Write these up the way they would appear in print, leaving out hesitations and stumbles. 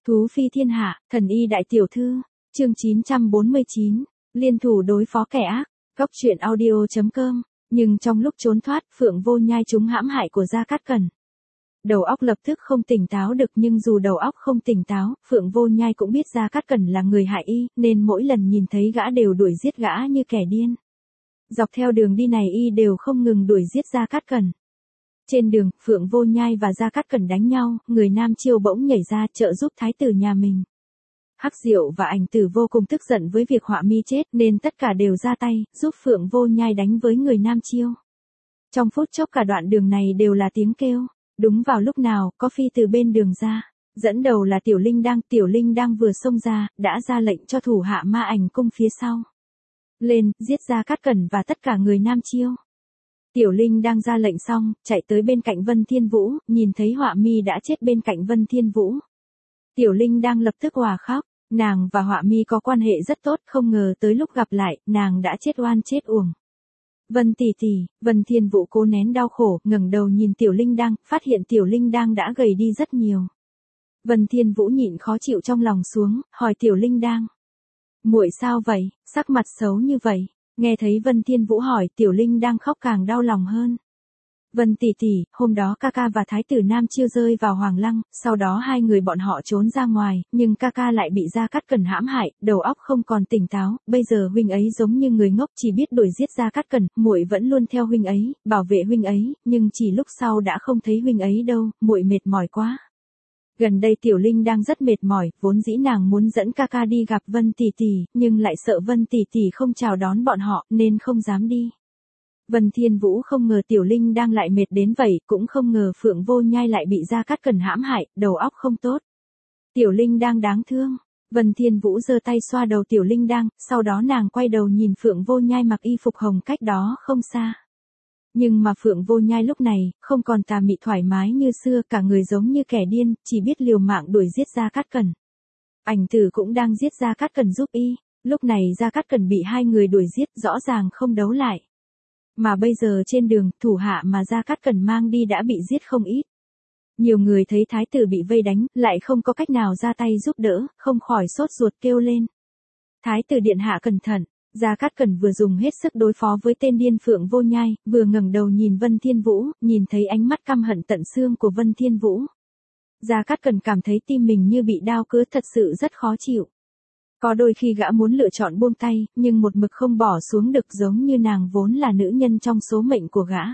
Thú phi thiên hạ, thần y đại tiểu thư, chương 949, liên thủ đối phó kẻ ác, góc truyện audio.com, nhưng trong lúc trốn thoát, Phượng Vô Nhai trúng hãm hại của Gia Cát Cẩn. Đầu óc lập tức không tỉnh táo được, nhưng dù đầu óc không tỉnh táo, Phượng Vô Nhai cũng biết Gia Cát Cẩn là người hại y, nên mỗi lần nhìn thấy gã đều đuổi giết gã như kẻ điên. Dọc theo đường đi này y đều không ngừng đuổi giết Gia Cát Cẩn. Trên đường, Phượng Vô Nhai và Gia Cát Cẩn đánh nhau, người Nam Chiêu bỗng nhảy ra trợ giúp thái tử nhà mình. Hắc Diệu và Ảnh Tử vô cùng tức giận với việc Họa Mi chết nên tất cả đều ra tay, giúp Phượng Vô Nhai đánh với người Nam Chiêu. Trong phút chốc cả đoạn đường này đều là tiếng kêu. Đúng vào lúc nào, có phi từ bên đường ra. Dẫn đầu là Tiểu Linh đang vừa xông ra, đã ra lệnh cho thủ hạ Ma Ảnh cung phía sau. Lên, giết Gia Cát Cẩn và tất cả người Nam Chiêu. Tiểu Linh đang ra lệnh xong, chạy tới bên cạnh Vân Thiên Vũ, nhìn thấy Họa Mi đã chết bên cạnh Vân Thiên Vũ. Tiểu Linh đang lập tức òa khóc, nàng và Họa Mi có quan hệ rất tốt, không ngờ tới lúc gặp lại, nàng đã chết oan chết uổng. Vân tỷ tỷ, Vân Thiên Vũ cố nén đau khổ, ngẩng đầu nhìn Tiểu Linh đang, phát hiện Tiểu Linh đang đã gầy đi rất nhiều. Vân Thiên Vũ nhịn khó chịu trong lòng xuống, hỏi Tiểu Linh đang. Muội sao vậy, sắc mặt xấu như vậy? Nghe thấy Vân Thiên Vũ hỏi, Tiểu Linh đang khóc càng đau lòng hơn. Vân tỷ tỷ, hôm đó ca ca và thái tử Nam Chiêu rơi vào Hoàng Lăng, sau đó hai người bọn họ trốn ra ngoài, nhưng ca ca lại bị Gia Cát Cẩn hãm hại, đầu óc không còn tỉnh táo, bây giờ huynh ấy giống như người ngốc chỉ biết đuổi giết Gia Cát Cẩn, muội vẫn luôn theo huynh ấy, bảo vệ huynh ấy, nhưng chỉ lúc sau đã không thấy huynh ấy đâu, muội mệt mỏi quá. Gần đây Tiểu Linh đang rất mệt mỏi, vốn dĩ nàng muốn dẫn ca ca đi gặp Vân tỷ tỷ, nhưng lại sợ Vân tỷ tỷ không chào đón bọn họ, nên không dám đi. Vân Thiên Vũ không ngờ Tiểu Linh đang lại mệt đến vậy, cũng không ngờ Phượng Vô Nhai lại bị Gia Cát Cẩn hãm hại, đầu óc không tốt. Tiểu Linh đang đáng thương. Vân Thiên Vũ giơ tay xoa đầu Tiểu Linh đang, sau đó nàng quay đầu nhìn Phượng Vô Nhai mặc y phục hồng cách đó không xa. Nhưng mà Phượng Vô Nhai lúc này, không còn tà mị thoải mái như xưa, cả người giống như kẻ điên, chỉ biết liều mạng đuổi giết Gia Cát Cẩn. Ảnh Tử cũng đang giết Gia Cát Cẩn giúp y, lúc này Gia Cát Cẩn bị hai người đuổi giết, rõ ràng không đấu lại. Mà bây giờ trên đường, thủ hạ mà Gia Cát Cẩn mang đi đã bị giết không ít. Nhiều người thấy thái tử bị vây đánh, lại không có cách nào ra tay giúp đỡ, không khỏi sốt ruột kêu lên. Thái tử điện hạ cẩn thận. Gia Cát Cẩn vừa dùng hết sức đối phó với tên điên Phượng Vô Nhai, vừa ngẩng đầu nhìn Vân Thiên Vũ, nhìn thấy ánh mắt căm hận tận xương của Vân Thiên Vũ. Gia Cát Cẩn cảm thấy tim mình như bị đao cứa, thật sự rất khó chịu. Có đôi khi gã muốn lựa chọn buông tay, nhưng một mực không bỏ xuống được, giống như nàng vốn là nữ nhân trong số mệnh của gã.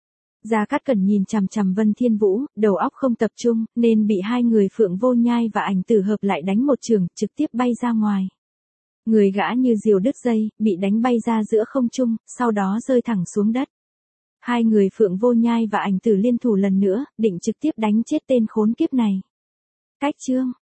Gia Cát Cẩn nhìn chằm chằm Vân Thiên Vũ, đầu óc không tập trung, nên bị hai người Phượng Vô Nhai và Ảnh Tử hợp lại đánh một chưởng, trực tiếp bay ra ngoài. Người gã như diều đứt dây, bị đánh bay ra giữa không trung, sau đó rơi thẳng xuống đất. Hai người Phượng Vô Nhai và Ảnh Tử liên thủ lần nữa, định trực tiếp đánh chết tên khốn kiếp này. Cách chương